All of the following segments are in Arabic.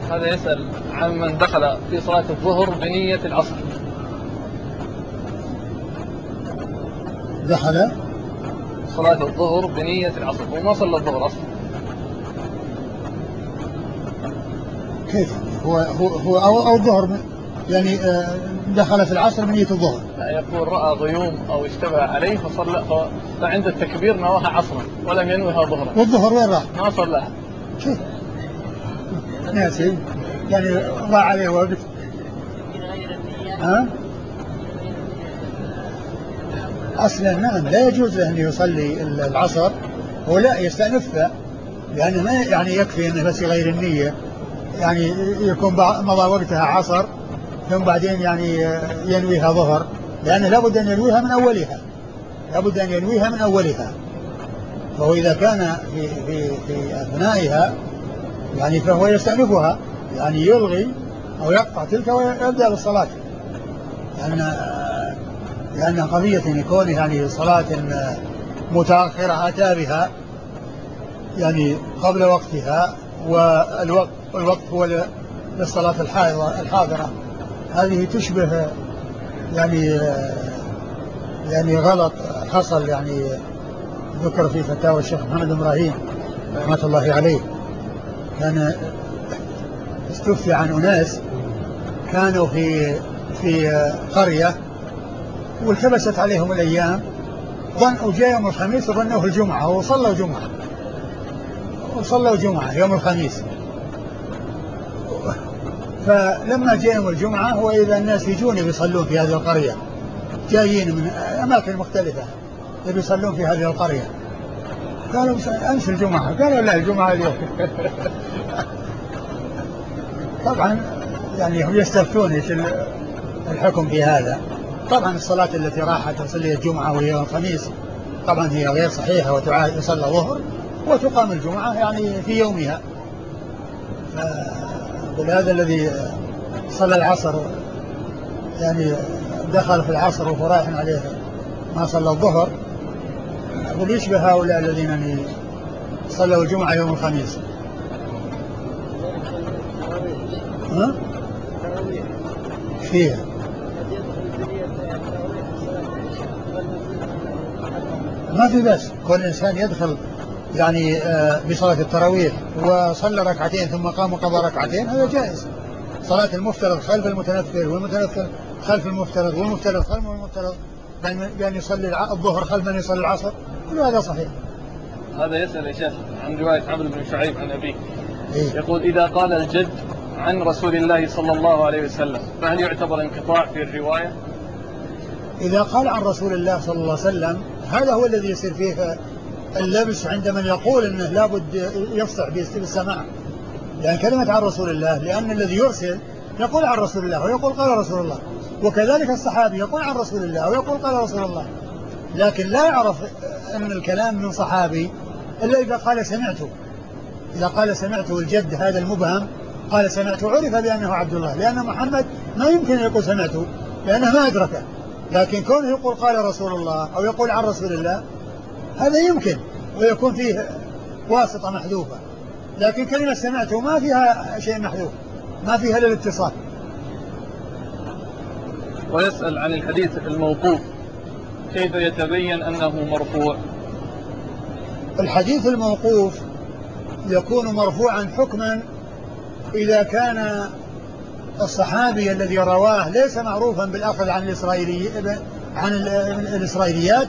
هذا يسأل عن من دخل في صلاة الظهر بنية العصر. دخل صلاة الظهر بنية العصر وما صلى الظهر أصلا. كيف هو أو الظهر يعني دخل في العصر بنية الظهر؟ لا، يقول رأى غيوم أو اشتبه عليه فصلى، فعند التكبير نواها عصرا ولم ينوها ظهرا. والظهر وين راح؟ ما صلاها. كيف؟ ناسي يعني ضاع عليه وقت. ها؟ أصلا نعم لا يجوز له أن يصلي العصر ولا يستأنفها، لأنه ما يعني يكفي أنه بس يغير النية، يعني يكون مضى وقتها عصر ثم بعدين يعني ينويها ظهر، لأنه لابد أن ينويها من أولها، لابد أن ينويها من أولها. فهو إذا كان في أثنائها يعني فهو يستأنفها، يعني يلغي أو يقطع تلك ويبدأ بالصلاة، لأن قضية يكون يعني صلاة متأخرة أتى بها يعني قبل وقتها، والوقت هو للصلاة الحاضرة، هذه تشبه يعني غلط حصل، يعني ذكر في فتاوى الشيخ محمد إبراهيم رحمة الله عليه. كان استفتي عن أناس كانوا في قرية والتبست عليهم الأيام، وجاء يوم الخميس وظنوه الجمعة وصلوا جمعة يوم الخميس. فلما جاء يوم الجمعة وإذا الناس يجون يصلون في هذه القرية، جايين من أماكن مختلفة يصلون في هذه القرية، قالوا أمس الجمعة، قالوا لا الجمعة اليوم. طبعا يعني هم يستفتون ايش الحكم في هذا. طبعا الصلاة التي راحت تصلي الجمعة وهي يوم الخميس طبعا هي غير صحيحة، وتعاد يصلى ظهر وتقام الجمعة يعني في يومها. فهذا الذي صلى العصر يعني دخل في العصر وهو رايح عليه ما صلى الظهر، أقول يشبه هؤلاء الذين صلوا الجمعة يوم الخميس. ها؟ فيها ما في بس كل إنسان يدخل يعني بصلاة التراويح وصلى ركعتين ثم قام وقضى ركعتين، هذا جائز. صلاة المفترض خلف المتنفل والمتنفل خلف المفترض والمفترض خلف المفترض، بأن يصلي الظهر خلف من يصلي العصر، كل هذا صحيح. هذا يسأل يا شيخ عن رواية عمرو بن شعيب عن أبيه. إيه؟ يقول إذا قال الجد عن رسول الله صلى الله عليه وسلم فهل يعتبر انقطاع في الرواية؟ إذا قال عن رسول الله صلى الله عليه وسلم هذا هو الذي يصير فيه اللبس عند من يقول أنه لابد يفصح بالسماع، لأن كلمة عن رسول الله، لأن الذي يرسل يقول عن رسول الله ويقول قال رسول الله، وكذلك الصحابي يقول عن رسول الله ويقول قال رسول الله، لكن لا يعرف أن الكلام من صحابي إلا إذا قال سمعته. إذا قال سمعته الجد هذا المبهم قال سمعته عرف بأنه عبد الله، لأن محمد ما يمكن يقول سمعته لأنه ما أدركه، لكن كونه يقول قال رسول الله أو يقول عن رسول الله هذا يمكن ويكون فيه واسطة محذوفة، لكن كلمة سمعته ما فيها شيء محذوف، ما فيها للاتصال. ويسأل عن الحديث الموقوف كيف يتبين أنه مرفوع؟ الحديث الموقوف يكون مرفوعا حكما إذا كان الصحابي الذي رواه ليس معروفا بالأخذ عن الإسرائيليات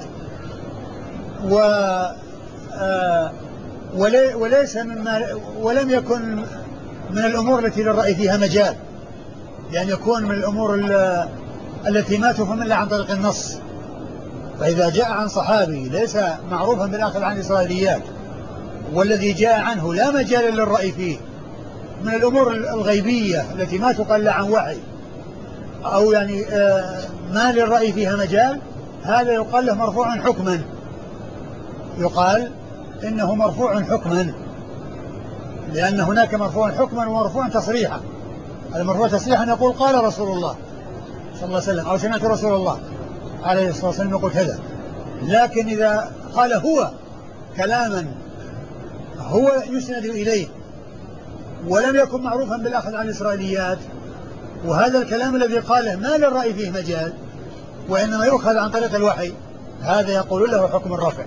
وليس ولم يكن من الأمور التي للرأي فيها مجال، يعني يكون من الأمور التي ما تفهم إلا عن طريق النص. فإذا جاء عن صحابي ليس معروفا بالأخذ عن الإسرائيليات والذي جاء عنه لا مجال للرأي فيه من الأمور الغيبية التي ما تقل عن وحي أو يعني ما للرأي فيها مجال، هذا يقال له مرفوع حكما، يقال إنه مرفوع حكما، لأن هناك مرفوع حكما ومرفوع تصريحا. المرفوع تصريحا يقول قال رسول الله صلى الله عليه وسلم أو سمعت رسول الله عليه الصلاة والسلام يقول كذا، لكن إذا قال هو كلاما هو يسند إليه ولم يكن معروفا بالأخذ عن الإسرائيليات، وهذا الكلام الذي قاله ما للرأي فيه مجال وإنما يؤخذ عن طريق الوحي، هذا يقول له حكم الرفع.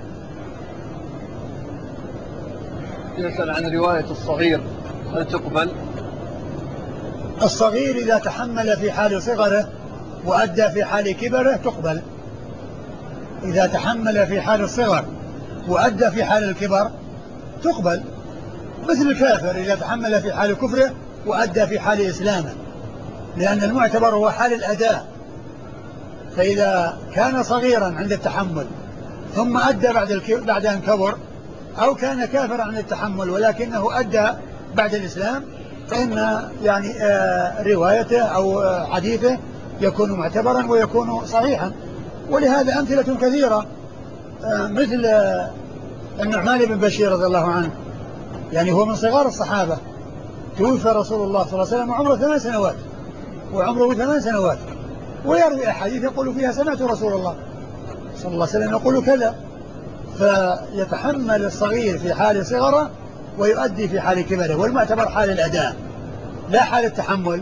يسأل عن رواية الصغير هل تقبل؟ الصغير إذا تحمل في حال صغره وأدى في حال كبره تقبل. إذا تحمل في حال الصغر وأدى في حال الكبر تقبل، مثل الكافر إذا تحمل في حال كفره وأدى في حال إسلامه، لأن المعتبر هو حال الأداء. فإذا كان صغيرا عند التحمل ثم أدى بعد أن كبر، أو كان كافرا عند التحمل ولكنه أدى بعد الإسلام، فإن يعني روايته أو حديثه يكون معتبرا ويكون صحيحا. ولهذا أمثلة كثيرة، مثل النعمان بن بشير رضي الله عنه، يعني هو من صغار الصحابة، توفى رسول الله صلى الله عليه وسلم وعمره 8 سنوات، وعمره 8 سنوات، ويروي أحاديث يقول فيها سمعت رسول الله صلى الله عليه وسلم يقول كذا. فيتحمل الصغير في حال صغره ويؤدي في حال كبره، والمعتبر حال الأداء لا حال التحمل.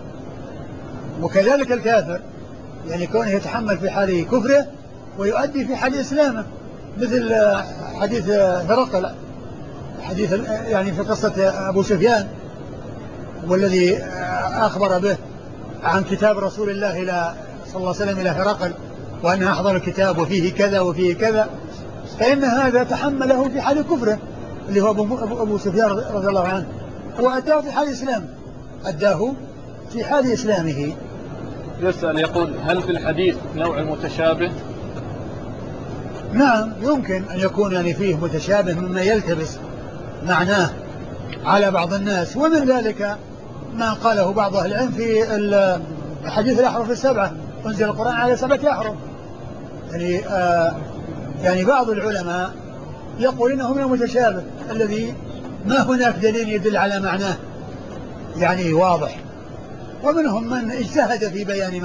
وكذلك الكافر يعني كونه يتحمل في حال كفره ويؤدي في حال إسلامه، مثل حديث هرقل، حديث يعني في قصة أبو سفيان والذي أخبر به عن كتاب رسول الله صلى الله عليه وسلم إلى هرقل، وأنه أحضر الكتاب وفيه كذا وفيه كذا، فإن هذا تحمله في حال كفره اللي هو أبو سفيان رضي الله عنه، وأداه في حال إسلامه، أداه في حال إسلامه. يسأل يقول هل في الحديث نوع المتشابه؟ نعم، يمكن أن يكون يعني فيه متشابه مما يلتبس معناه على بعض الناس، ومن ذلك ما قاله بعض أهل العلم في حديث الأحرف السبعة، أنزل القرآن على 7 أحرف. يعني بعض العلماء يقول إنه من المتشابه الذي ما هناك دليل يدل على معناه يعني واضح، ومنهم من اجتهد في بيان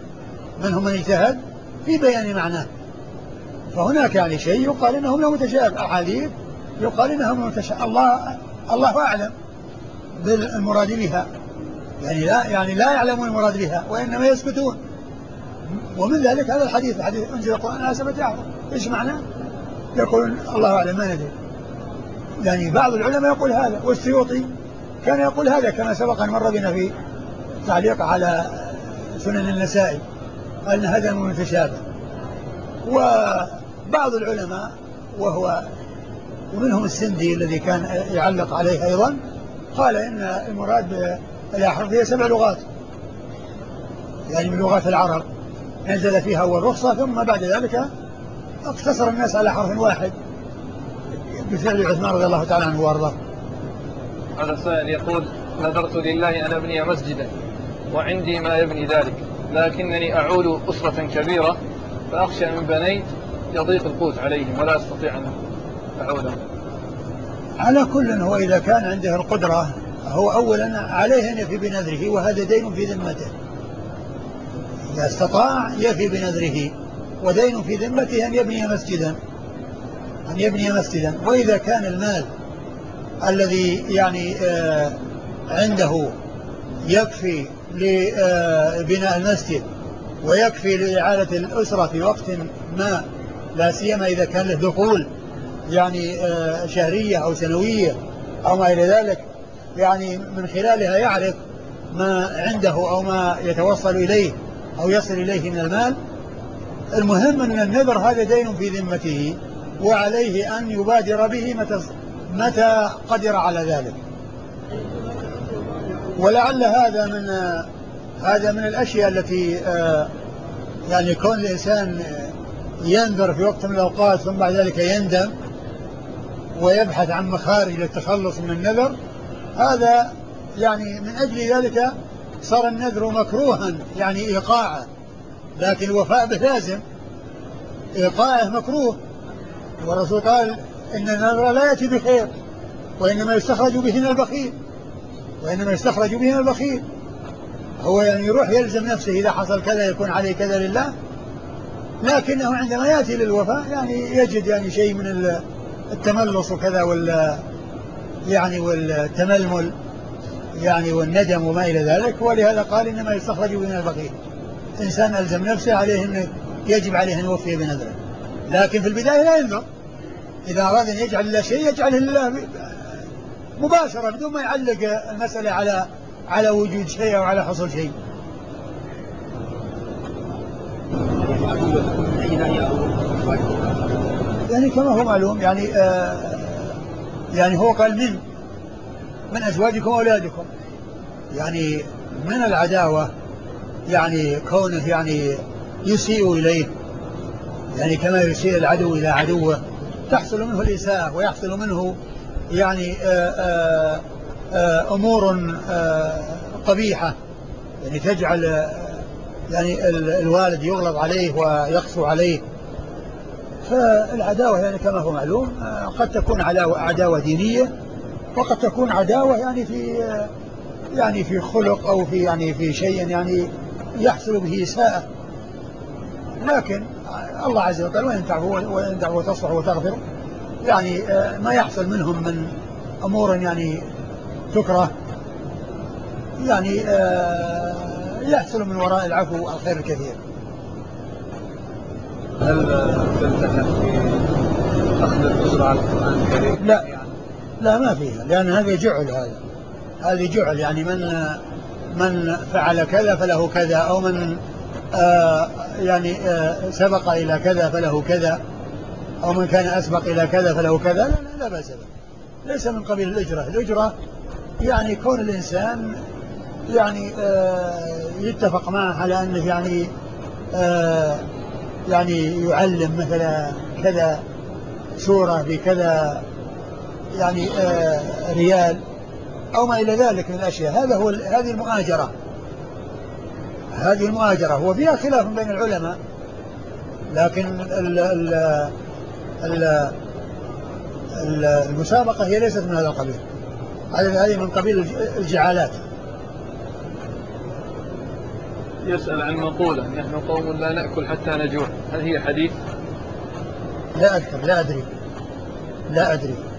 معناه، فهناك يعني شيء يقال إنه من المتشابه، أحاديث يقال إنه من المتشابه، الله أعلم بالمراد بها، يعني لا يعلمون المراد بها وإنما يسكتون. ومن ذلك هذا الحديث، حديث أنزل القرآن على 7 أحرف، إيش معناه؟ يقول الله أعلم ما ندري. يعني بعض العلماء يقول هذا، والسيوطي كان يقول هذا كما سبق أن مر بنا في تعليق على سنن النسائي، قال إن هذا من المتشابه. وبعض العلماء ومنهم السندي الذي كان يعلق عليه أيضا، قال إن المراد بالأحرف هي 7 لغات، يعني من لغات العرب نزل فيها أول رخصة، ثم بعد ذلك اقتصر الناس على حرف واحد بفعل عثمان رضي الله تعالى عنه وارضاه. هذا سائل يقول نذرت لله أن أبني مسجدا وعندي ما يبني ذلك، لكنني أعول أسرة كبيرة فأخشى من بنيت يضيق القوت عليهم ولا أستطيع أن أعودهم. على كل هو إذا كان عنده القدرة هو أولا عليه أن يفي بنذره، وهذا دين في ذمته، إذا استطاع يفي بنذره، ودين في ذمته أن يبني مسجدا. وإذا كان المال الذي يعني عنده يكفي لبناء المسجد ويكفي لإعالة الأسرة في وقت ما، لا سيما إذا كان له دخول يعني شهرية أو سنوية أو ما إلى ذلك، يعني من خلالها يعرف ما عنده أو ما يتوصل إليه أو يصل إليه من المال. المهم أن النذر هذا دين في ذمته، وعليه أن يبادر به متى قدر على ذلك. ولعل هذا من الأشياء التي يعني كون الإنسان ينذر في وقت من الأوقات ثم بعد ذلك يندم ويبحث عن مخارج للتخلص من النذر، هذا يعني من أجل ذلك صار النذر مكروها، يعني إيقاعه، لكن الوفاء به لازم، إيقاعه مكروه. والرسول قال إن النذر لا يأتي بخير وإنما يستخرج به من البخيل، هو يعني يروح يلزم نفسه إذا حصل كذا يكون عليه كذا لله، لكنه عندما يأتي للوفاء يعني يجد يعني شيء من التملص وكذا والتململ، يعني والندم وما إلى ذلك. ولهذا قال إنما يستخرج من البقيع. إنسان ألزم نفسه عليه أنه يجب عليه أن يوفي بنذره، لكن في البداية لا ينذر. إذا أراد أن يجعل الله شيء يجعله لله مباشرة بدون ما يعلق المسألة على وجود شيء أو على حصول شيء. يعني كما هو معلوم يعني هو قال من أزواجكم وأولادكم، يعني من العداوة يعني كونه يعني يسيء إليه، يعني كما يسيء العدو إلى عدوه تحصل منه الإساءة ويحصل منه يعني أمور قبيحة، يعني تجعل يعني الوالد يغلظ عليه ويقسو عليه. فالعداوة يعني كما هو معلوم قد تكون عداوة دينية، وقد تكون عداوة يعني في خلق أو في شيء يعني يحصل به إساءة. لكن الله عز وجل وإن تعفوا وتصفحوا وتغفروا يعني ما يحصل منهم من أمور يعني تكره يعني يحصل من وراء العفو الخير الكثير. هل تلتحق في أخذ الأسرة على القرآن الكريم؟ لا ما فيها، لأن هذا جعل، هذه جعل، يعني من فعل كذا فله كذا، أو من سبق إلى كذا فله كذا، أو من كان أسبق إلى كذا فله كذا. لا بأس به، ليس من قبيل الأجرة يعني كون الإنسان يعني يتفق معه على أنه يعني يعلم مثلا كذا سورة بكذا يعني ريال أو ما إلى ذلك من الأشياء. هذه المؤاجرة وفيها خلاف بين العلماء، لكن المسابقة هي ليست من هذا القبيل، هذه من قبيل الجعالات. يسأل عن مقولة: نحن قوم لا نأكل حتى نجوع، هل هي حديث؟ لا أذكر، لا أدري.